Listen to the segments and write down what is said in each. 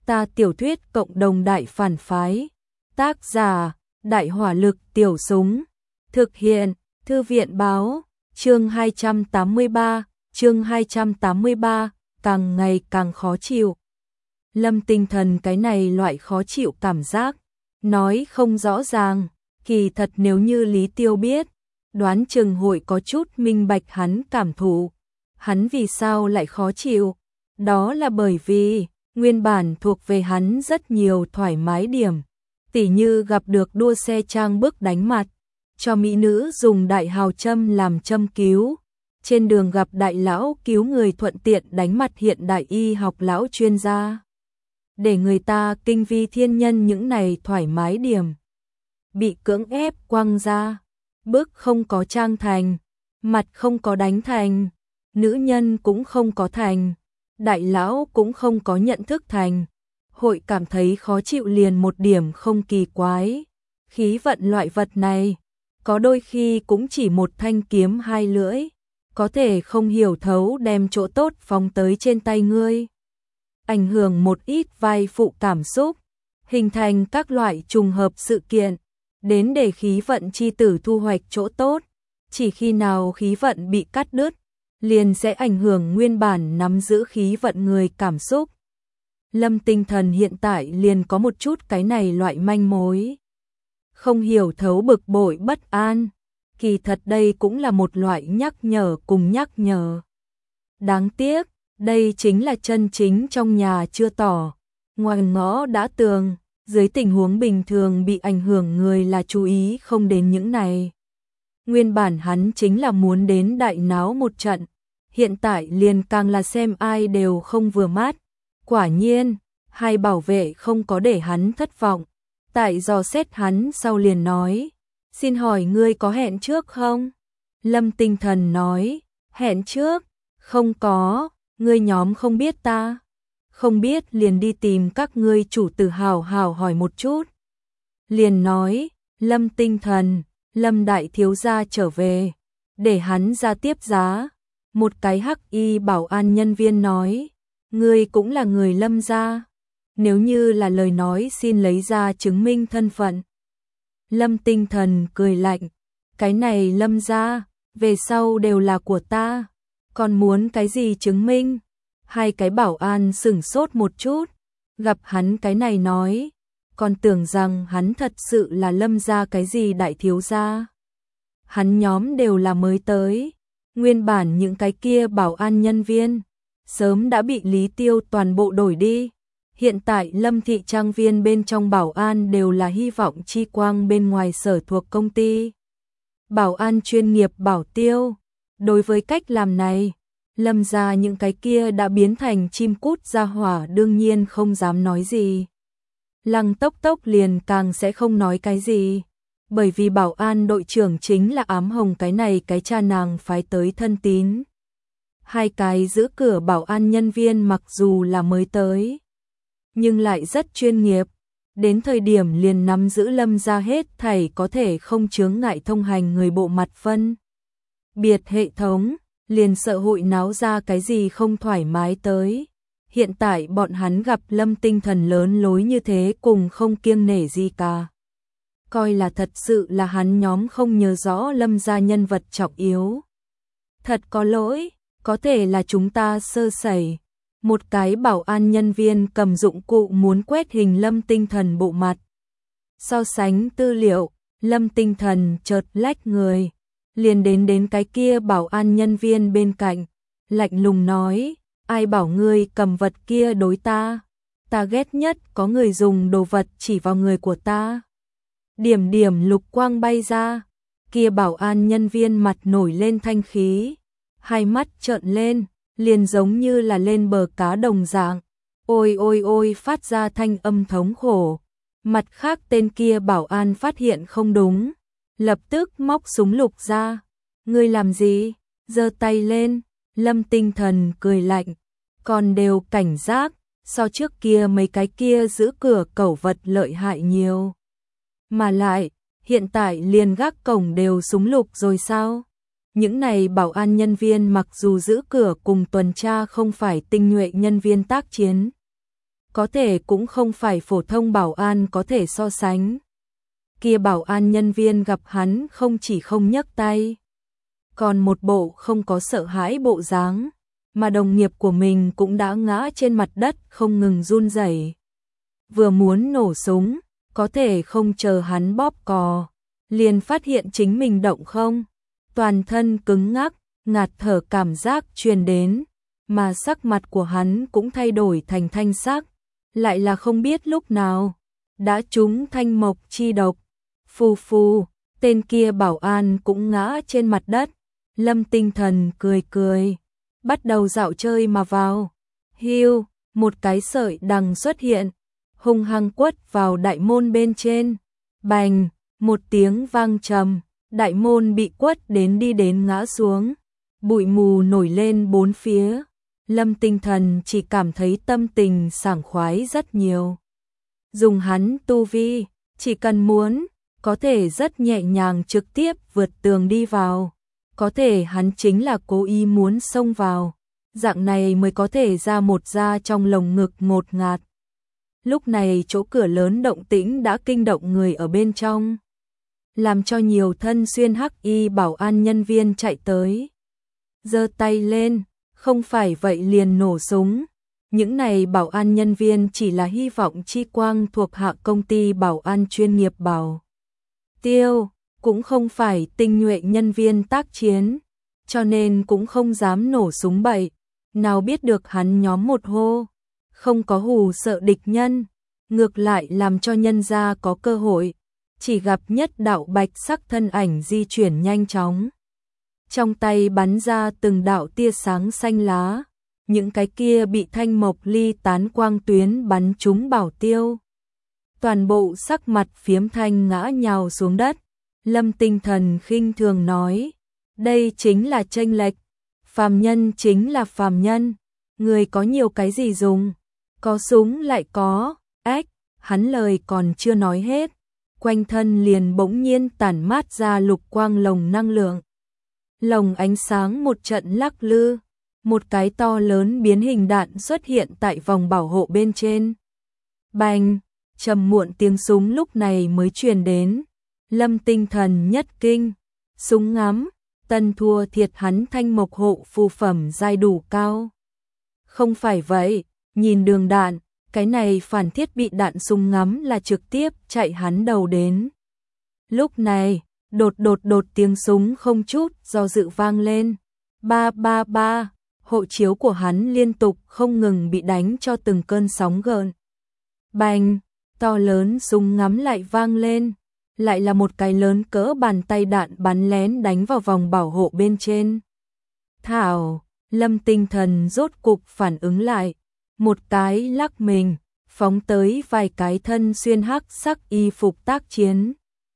Ta tiểu thuyết cộng đồng đại phản phái. Tác giả: Đại hỏa lực tiểu súng. Thực hiện: Thư viện báo. Chương 283, càng ngày càng khó chịu. Lâm Tinh Thần cái này loại khó chịu cảm giác, nói không rõ ràng, kỳ thật nếu như Lý Tiêu biết, đoán chừng hội có chút minh bạch hắn cảm thụ. Hắn vì sao lại khó chịu? Đó là bởi vì nguyên bản thuộc về hắn rất nhiều thoải mái điểm, tỉ như gặp được đua xe trang bức đánh mặt, cho mỹ nữ dùng đại hào châm làm châm cứu, trên đường gặp đại lão cứu người thuận tiện đánh mặt hiện đại y học lão chuyên gia. Để người ta kinh vi thiên nhân những này thoải mái điểm. Bị cưỡng ép quăng ra, bức không có trang thành, mặt không có đánh thành, nữ nhân cũng không có thành, đại lão cũng không có nhận thức thành. Hội cảm thấy khó chịu liền một điểm không kỳ quái. Khí vận loại vật này, có đôi khi cũng chỉ một thanh kiếm hai lưỡi, có thể không hiểu thấu đem chỗ tốt phóng tới trên tay ngươi. Ảnh hưởng một ít vai phụ cảm xúc, hình thành các loại trùng hợp sự kiện, đến để khí vận chi tử thu hoạch chỗ tốt. Chỉ khi nào khí vận bị cắt đứt, liền sẽ ảnh hưởng nguyên bản nắm giữ khí vận người cảm xúc. Lâm Tinh Thần hiện tại liền có một chút cái này loại manh mối. Không hiểu thấu bực bội bất an, kỳ thật đây cũng là một loại nhắc nhở cùng nhắc nhở. Đáng tiếc, đây chính là chân chính trong nhà chưa tỏ, ngoài ngõ đã tường, dưới tình huống bình thường bị ảnh hưởng người là chú ý không đến những này. Nguyên bản hắn chính là muốn đến đại náo một trận, hiện tại liền càng là xem ai đều không vừa mắt. Quả nhiên, hai bảo vệ không có để hắn thất vọng, tại dò xét hắn sau liền nói, xin hỏi ngươi có hẹn trước không? Lâm Tinh Thần nói, hẹn trước, không có, ngươi nhóm không biết ta, không biết liền đi tìm các ngươi chủ tử hào hào hỏi một chút. Liền nói, Lâm Tinh Thần, Lâm đại thiếu gia trở về, để hắn ra tiếp giá. Một cái hắc y bảo an nhân viên nói, ngươi cũng là người Lâm gia, nếu như là lời nói xin lấy ra chứng minh thân phận. Lâm Tinh Thần cười lạnh, cái này Lâm gia, về sau đều là của ta, còn muốn cái gì chứng minh? Hai cái bảo an sửng sốt một chút, gặp hắn cái này nói, còn tưởng rằng hắn thật sự là Lâm gia cái gì đại thiếu gia. Hắn nhóm đều là mới tới, nguyên bản những cái kia bảo an nhân viên sớm đã bị Lý Tiêu toàn bộ đổi đi. Hiện tại Lâm thị trang viên bên trong bảo an đều là hy vọng chi quang bên ngoài sở thuộc công ty. Bảo an chuyên nghiệp bảo tiêu. Đối với cách làm này, Lâm gia những cái kia đã biến thành chim cút gia hỏa đương nhiên không dám nói gì. Lăng Tốc Tốc liền càng sẽ không nói cái gì. Bởi vì bảo an đội trưởng chính là Ám Hồng cái này cái cha nàng phái tới thân tín. Hai cái giữ cửa bảo an nhân viên mặc dù là mới tới, nhưng lại rất chuyên nghiệp, đến thời điểm liền nắm giữ Lâm gia hết thảy có thể không chướng ngại thông hành người bộ mặt phân biệt hệ thống, liền sợ hội náo ra cái gì không thoải mái tới. Hiện tại bọn hắn gặp Lâm Tinh Thần lớn lối như thế cùng không kiêng nể gì cả. Coi là thật sự là hắn nhóm không nhớ rõ Lâm gia nhân vật trọng yếu. Thật có lỗi, có thể là chúng ta sơ sẩy. Một cái bảo an nhân viên cầm dụng cụ muốn quét hình Lâm Tinh Thần bộ mặt. So sánh tư liệu, Lâm Tinh Thần chợt lách người, liền đến cái kia bảo an nhân viên bên cạnh, lạnh lùng nói, ai bảo ngươi cầm vật kia đối ta, ta ghét nhất có người dùng đồ vật chỉ vào người của ta. Điểm điểm lục quang bay ra, kia bảo an nhân viên mặt nổi lên thanh khí, hai mắt trợn lên, liền giống như là lên bờ cá đồng dạng, ôi ôi ôi phát ra thanh âm thống khổ. Mặt khác tên kia bảo an phát hiện không đúng, lập tức móc súng lục ra, ngươi làm gì, giơ tay lên. Lâm Tinh Thần cười lạnh, còn đều cảnh giác, so trước kia mấy cái kia giữ cửa cẩu vật lợi hại nhiều. Mà lại, hiện tại liền gác cổng đều súng lục rồi sao? Những này bảo an nhân viên mặc dù giữ cửa cùng tuần tra không phải tinh nhuệ nhân viên tác chiến, có thể cũng không phải phổ thông bảo an có thể so sánh. Kia bảo an nhân viên gặp hắn không chỉ không nhấc tay, còn một bộ không có sợ hãi bộ dáng, mà đồng nghiệp của mình cũng đã ngã trên mặt đất không ngừng run rẩy. Vừa muốn nổ súng, có thể không chờ hắn bóp cò, liền phát hiện chính mình động không, toàn thân cứng ngắc, ngạt thở cảm giác truyền đến, mà sắc mặt của hắn cũng thay đổi thành thanh sắc, lại là không biết lúc nào đã trúng thanh mộc chi độc. Phù phù, tên kia bảo an cũng ngã trên mặt đất. Lâm Tinh Thần cười cười, bắt đầu dạo chơi mà vào. Hiu, một cái sợi đằng xuất hiện, hung hăng quất vào đại môn bên trên. Bành, một tiếng vang trầm, đại môn bị quất đến đi đến ngã xuống. Bụi mù nổi lên bốn phía. Lâm Tinh Thần chỉ cảm thấy tâm tình sảng khoái rất nhiều. Dùng hắn tu vi, chỉ cần muốn, có thể rất nhẹ nhàng trực tiếp vượt tường đi vào. Có thể hắn chính là cố ý muốn xông vào, dạng này mới có thể ra một da trong lồng ngực ngột ngạt. Lúc này chỗ cửa lớn động tĩnh đã kinh động người ở bên trong, làm cho nhiều thân xuyên hắc y bảo an nhân viên chạy tới. Giơ tay lên, không phải vậy liền nổ súng. Những này bảo an nhân viên chỉ là hy vọng chi quang thuộc hạ công ty bảo an chuyên nghiệp Bảo Tiêu, cũng không phải tinh nhuệ nhân viên tác chiến, cho nên cũng không dám nổ súng bậy. Nào biết được hắn nhóm một hô, không có hù sợ địch nhân, ngược lại làm cho nhân gia có cơ hội. Chỉ gặp nhất đạo bạch sắc thân ảnh di chuyển nhanh chóng, trong tay bắn ra từng đạo tia sáng xanh lá, những cái kia bị thanh mộc ly tán quang tuyến bắn trúng Bảo Tiêu. Toàn bộ sắc mặt phiếm thanh ngã nhào xuống đất. Lâm Tinh Thần khinh thường nói, đây chính là chênh lệch, phàm nhân chính là phàm nhân, người có nhiều cái gì dùng, có súng lại có, ếch, hắn lời còn chưa nói hết, quanh thân liền bỗng nhiên tản mát ra lục quang lồng năng lượng. Lồng ánh sáng một trận lắc lư, một cái to lớn biến hình đạn xuất hiện tại vòng bảo hộ bên trên. Bành, trầm muộn tiếng súng lúc này mới truyền đến. Lâm Tinh Thần nhất kinh, súng ngắm, tân thua thiệt hắn thanh mộc hộ phù phẩm giai đủ cao. Không phải vậy, nhìn đường đạn, cái này phản thiết bị đạn súng ngắm là trực tiếp chạy hắn đầu đến. Lúc này, đột tiếng súng không chút do dự vang lên. Ba ba ba, hộ chiếu của hắn liên tục không ngừng bị đánh cho từng cơn sóng gợn. Bành, to lớn súng ngắm lại vang lên. Lại là một cái lớn cỡ bàn tay đạn bắn lén đánh vào vòng bảo hộ bên trên. Thảo, Lâm Tinh Thần rốt cục phản ứng lại, một cái lắc mình, phóng tới vài cái thân xuyên hắc sắc y phục tác chiến.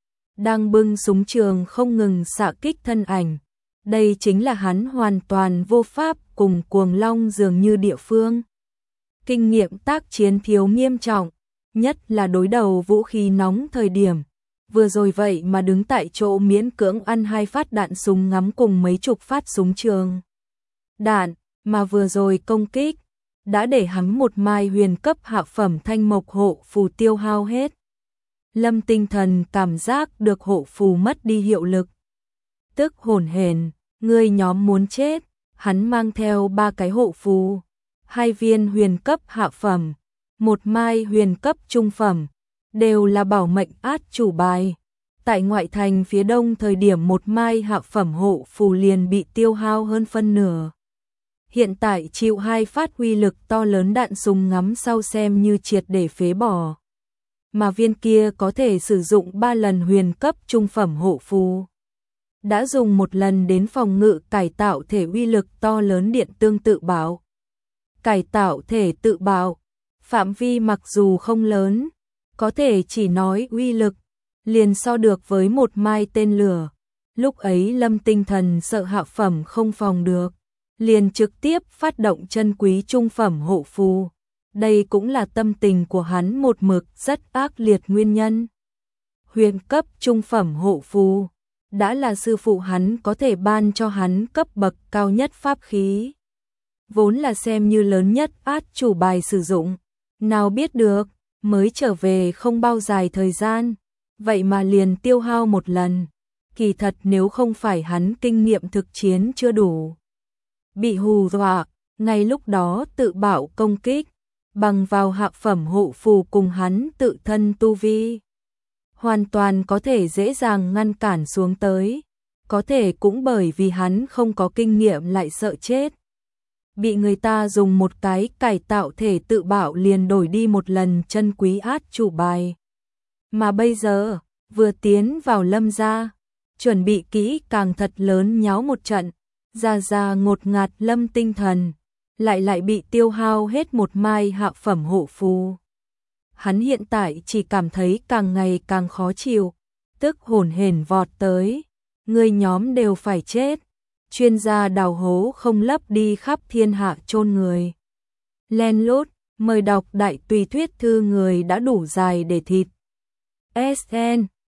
Đang bưng súng trường không ngừng xạ kích thân ảnh. Đây chính là hắn hoàn toàn vô pháp cùng Cuồng Long dường như địa phương. Kinh nghiệm tác chiến thiếu nghiêm trọng, nhất là đối đầu vũ khí nóng thời điểm. Vừa rồi vậy mà đứng tại chỗ miễn cưỡng ăn 2 phát đạn súng ngắm cùng mấy chục phát súng trường đạn, mà vừa rồi công kích đã để hắn một mai huyền cấp hạ phẩm thanh mộc hộ phù tiêu hao hết. Lâm Tinh Thần cảm giác được hộ phù mất đi hiệu lực, tức hổn hển, người nhóm muốn chết. Hắn mang theo 3 cái hộ phù, 2 viên huyền cấp hạ phẩm, 1 mai huyền cấp trung phẩm, đều là bảo mệnh át chủ bài. Tại ngoại thành phía đông thời điểm 1 mai hạ phẩm hộ phù liền bị tiêu hao hơn phân nửa. Hiện tại chịu 2 phát uy lực to lớn đạn súng ngắm sau xem như triệt để phế bỏ. Mà viên kia có thể sử dụng 3 lần huyền cấp trung phẩm hộ phù. Đã dùng 1 lần đến phòng ngự cải tạo thể uy lực to lớn điện tương tự bảo. Cải tạo thể tự bảo, phạm vi mặc dù không lớn, có thể chỉ nói uy lực, liền so được với 1 mai tên lửa. Lúc ấy Lâm Tinh Thần sợ hạ phẩm không phòng được, liền trực tiếp phát động chân quý trung phẩm hộ phù. Đây cũng là tâm tình của hắn một mực rất ác liệt nguyên nhân. Huyền cấp trung phẩm hộ phù đã là sư phụ hắn có thể ban cho hắn cấp bậc cao nhất pháp khí, vốn là xem như lớn nhất át chủ bài sử dụng. Nào biết được, mới trở về không bao dài thời gian, vậy mà liền tiêu hao một lần. Kỳ thật nếu không phải hắn kinh nghiệm thực chiến chưa đủ, bị hù dọa, ngay lúc đó tự bạo công kích, bằng vào hạ phẩm hộ phù cùng hắn tự thân tu vi, hoàn toàn có thể dễ dàng ngăn cản xuống tới, có thể cũng bởi vì hắn không có kinh nghiệm lại sợ chết. Bị người ta dùng một cái cải tạo thể tự bạo liền đổi đi một lần chân quý át chủ bài. Mà bây giờ, vừa tiến vào Lâm gia, chuẩn bị kỹ càng thật lớn nháo một trận, ra ngột ngạt Lâm tinh thần, lại bị tiêu hao hết một mai hạ phẩm hộ phù. Hắn hiện tại chỉ cảm thấy càng ngày càng khó chịu, tức hổn hển vọt tới, người nhóm đều phải chết. Chuyên gia đào hố không lấp đi khắp thiên hạ chôn người. Len lút, mời đọc đại tùy thuyết thư người đã đủ dài để thịt. SN